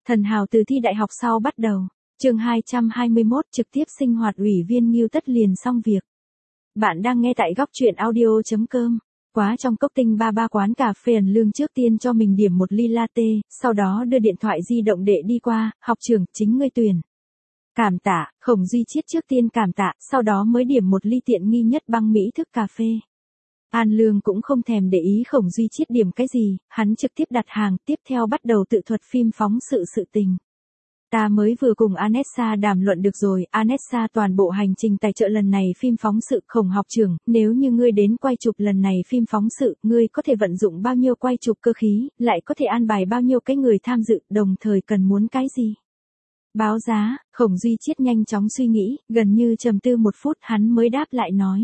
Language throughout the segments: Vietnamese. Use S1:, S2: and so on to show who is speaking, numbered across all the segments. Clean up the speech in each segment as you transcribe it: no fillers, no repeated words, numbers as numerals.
S1: Thần hào từ thi đại học sau bắt đầu. Chương 221 trực tiếp sinh hoạt ủy viên Ngưu Tất liền xong việc. Bạn đang nghe tại góc truyện audio.com. Quá trong cốc tinh ba quán cà phê Ân Lương trước tiên cho mình điểm một ly latte, sau đó đưa điện thoại di động để đi qua, học trưởng, chính ngươi tuyển. Cảm tạ, Khổng Duy Chiết trước tiên cảm tạ, sau đó mới điểm một ly tiện nghi nhất băng mỹ thức cà phê. An Lương cũng không thèm để ý Khổng Duy Chiết điểm cái gì, hắn trực tiếp đặt hàng, tiếp theo bắt đầu tự thuật phim phóng sự tình. Ta mới vừa cùng Anessa đàm luận được rồi, Anessa toàn bộ hành trình tài trợ lần này phim phóng sự. Khổng học trưởng, nếu như ngươi đến quay chụp lần này phim phóng sự, ngươi có thể vận dụng bao nhiêu quay chụp cơ khí, lại có thể an bài bao nhiêu cái người tham dự, đồng thời cần muốn cái gì? Báo giá. Khổng Duy Chiết nhanh chóng suy nghĩ, gần như trầm tư một phút hắn mới đáp lại nói.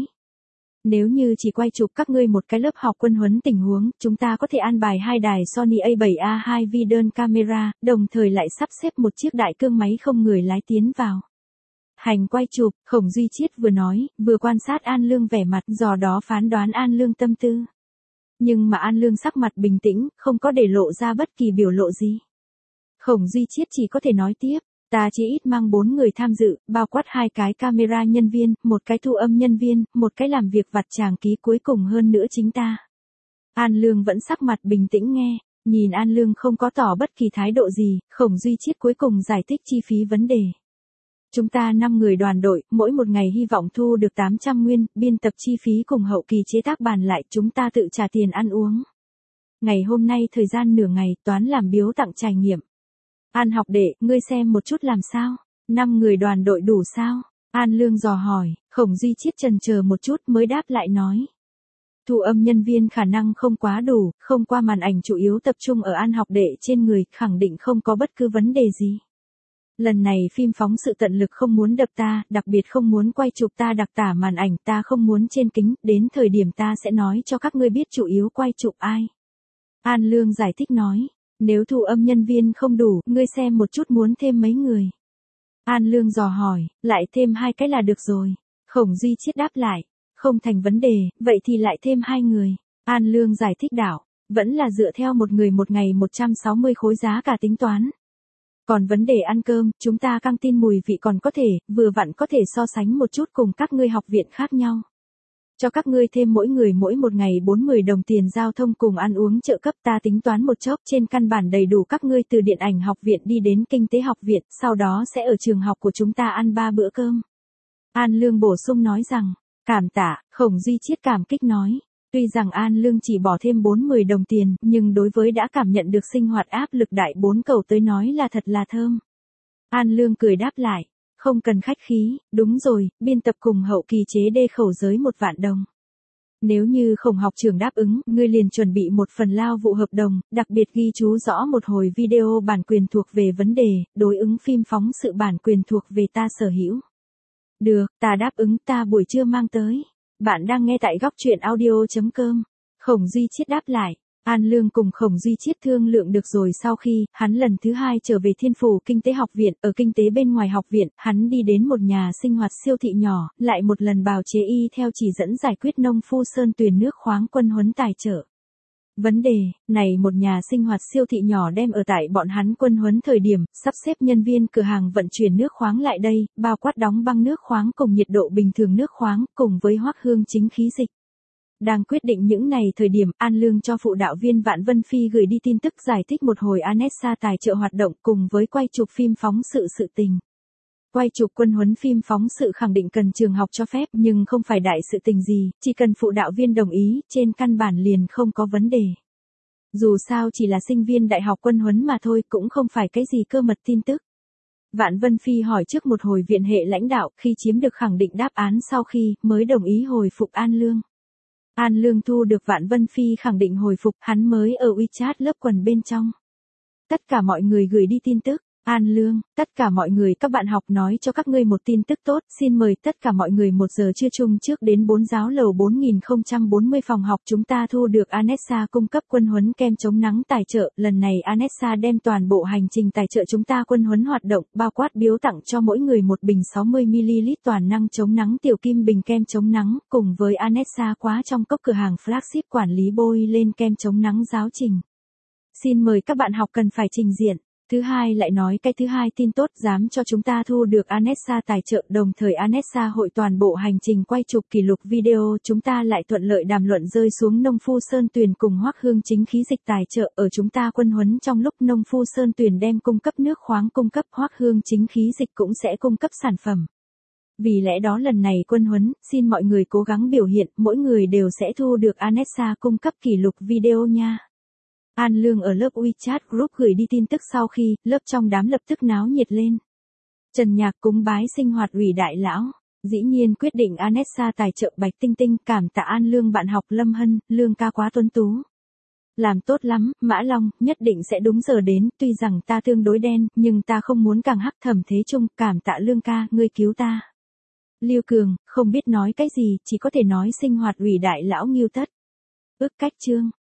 S1: Nếu như chỉ quay chụp các ngươi một cái lớp học quân huấn tình huống, chúng ta có thể an bài 2 đài Sony A7A2 video camera, đồng thời lại sắp xếp một chiếc đại cương máy không người lái tiến vào hành quay chụp. Khổng Duy Chiết vừa nói, vừa quan sát An Lương vẻ mặt, do đó phán đoán An Lương tâm tư. Nhưng mà An Lương sắc mặt bình tĩnh, không có để lộ ra bất kỳ biểu lộ gì. Khổng Duy Chiết chỉ có thể nói tiếp. Ta chỉ ít mang 4 người tham dự, bao quát 2 cái camera nhân viên, 1 cái thu âm nhân viên, 1 cái làm việc vặt chàng ký, cuối cùng hơn nữa chính ta. An Lương vẫn sắc mặt bình tĩnh nghe, nhìn An Lương không có tỏ bất kỳ thái độ gì, Khổng Duy Chiết cuối cùng giải thích chi phí vấn đề. Chúng ta 5 người đoàn đội, mỗi một ngày hy vọng thu được 800 nguyên, biên tập chi phí cùng hậu kỳ chế tác bàn lại, chúng ta tự trả tiền ăn uống. Ngày hôm nay thời gian nửa ngày, toán làm biếu tặng trải nghiệm. An học đệ, ngươi xem một chút làm sao? 5 người đoàn đội đủ sao? An Lương dò hỏi. Khổng Duy Chiết chần chờ một chút mới đáp lại nói. Thu âm nhân viên khả năng không quá đủ, không qua màn ảnh chủ yếu tập trung ở An học đệ trên người, khẳng định không có bất cứ vấn đề gì. Lần này phim phóng sự tận lực không muốn đập ta, đặc biệt không muốn quay chụp ta đặc tả màn ảnh, ta không muốn trên kính, đến thời điểm ta sẽ nói cho các ngươi biết chủ yếu quay chụp ai. An Lương giải thích nói. Nếu thu âm nhân viên không đủ, ngươi xem một chút muốn thêm mấy người. An Lương dò hỏi, lại thêm 2 cái là được rồi. Khổng Duy Chiết đáp lại, không thành vấn đề, vậy thì lại thêm 2 người. An Lương giải thích đảo, vẫn là dựa theo một người một ngày 160 khối giá cả tính toán. Còn vấn đề ăn cơm, chúng ta căng tin mùi vị còn có thể, vừa vặn có thể so sánh một chút cùng các ngươi học viện khác nhau. Cho các ngươi thêm mỗi người mỗi một ngày 40 đồng tiền giao thông cùng ăn uống trợ cấp, ta tính toán một chốc, trên căn bản đầy đủ các ngươi từ điện ảnh học viện đi đến kinh tế học viện, sau đó sẽ ở trường học của chúng ta ăn 3 bữa cơm. An Lương bổ sung nói rằng, cảm tạ. Khổng Duy Chiết cảm kích nói. Tuy rằng An Lương chỉ bỏ thêm 40 đồng tiền, nhưng đối với đã cảm nhận được sinh hoạt áp lực đại 4 cầu tới nói là thật là thơm. An Lương cười đáp lại. Không cần khách khí, đúng rồi, biên tập cùng hậu kỳ chế đê khẩu giới 1 vạn đồng. Nếu như Khổng học trưởng đáp ứng, ngươi liền chuẩn bị một phần lao vụ hợp đồng, đặc biệt ghi chú rõ một hồi video bản quyền thuộc về vấn đề, đối ứng phim phóng sự bản quyền thuộc về ta sở hữu. Được, ta đáp ứng, ta buổi trưa mang tới. Bạn đang nghe tại góc truyện audio.com. Khổng Duy Chiết đáp lại. An Lương cùng Khổng Duy Chiết thương lượng được rồi, sau khi hắn lần thứ 2 trở về Thiên Phủ Kinh tế học viện, ở kinh tế bên ngoài học viện, hắn đi đến một nhà sinh hoạt siêu thị nhỏ, lại một lần bào chế y theo chỉ dẫn giải quyết nông phu sơn tuyền nước khoáng quân huấn tài trợ. Vấn đề, này một nhà sinh hoạt siêu thị nhỏ đem ở tại bọn hắn quân huấn thời điểm, sắp xếp nhân viên cửa hàng vận chuyển nước khoáng lại đây, bao quát đóng băng nước khoáng cùng nhiệt độ bình thường nước khoáng, cùng với hoắc hương chính khí dịch. Đang quyết định những này thời điểm, An Lương cho phụ đạo viên Vạn Vân Phi gửi đi tin tức giải thích một hồi Anessa tài trợ hoạt động cùng với quay chụp phim phóng sự tình. Quay chụp quân huấn phim phóng sự khẳng định cần trường học cho phép, nhưng không phải đại sự tình gì, chỉ cần phụ đạo viên đồng ý, trên căn bản liền không có vấn đề. Dù sao chỉ là sinh viên đại học quân huấn mà thôi, cũng không phải cái gì cơ mật tin tức. Vạn Vân Phi hỏi trước một hồi viện hệ lãnh đạo, khi chiếm được khẳng định đáp án sau khi, mới đồng ý hồi phục An Lương. An Lương thu được Vạn Vân Phi khẳng định hồi phục, hắn mới ở WeChat lớp quần bên trong. Tất cả mọi người gửi đi tin tức. An Lương, tất cả mọi người, các bạn học nói cho các ngươi một tin tức tốt, xin mời tất cả mọi người 1 giờ trưa chung trước đến 4 giáo lầu 4040 phòng học, chúng ta thu được Anessa cung cấp quân huấn kem chống nắng tài trợ, lần này Anessa đem toàn bộ hành trình tài trợ chúng ta quân huấn hoạt động, bao quát biếu tặng cho mỗi người một bình 60ml toàn năng chống nắng tiểu kim bình kem chống nắng, cùng với Anessa quá trong cốc cửa hàng flagship quản lý bôi lên kem chống nắng giáo trình. Xin mời các bạn học cần phải trình diện. Thứ hai lại nói cái thứ hai tin tốt dám cho chúng ta thu được Anessa tài trợ, đồng thời Anessa hội toàn bộ hành trình quay chụp kỷ lục video, chúng ta lại thuận lợi đàm luận rơi xuống Nông Phu Sơn Tuyền cùng Hoắc Hương Chính khí dịch tài trợ ở chúng ta quân huấn trong lúc Nông Phu Sơn Tuyền đem cung cấp nước khoáng, cung cấp Hoắc Hương Chính khí dịch cũng sẽ cung cấp sản phẩm. Vì lẽ đó lần này quân huấn, xin mọi người cố gắng biểu hiện, mỗi người đều sẽ thu được Anessa cung cấp kỷ lục video nha. An Lương ở lớp WeChat group gửi đi tin tức sau khi, lớp trong đám lập tức náo nhiệt lên. Trần Nhạc cúng bái sinh hoạt ủy đại lão. Dĩ nhiên quyết định Anessa tài trợ Bạch Tinh Tinh, cảm tạ An Lương bạn học Lâm Hân, Lương ca quá tuấn tú. Làm tốt lắm, Mã Long, nhất định sẽ đúng giờ đến, tuy rằng ta tương đối đen, nhưng ta không muốn càng hắc. Thẩm Thế Trung, cảm tạ Lương ca, ngươi cứu ta. Lưu Cường, không biết nói cái gì, chỉ có thể nói sinh hoạt ủy đại lão Ngưu Tất. Ước cách chương.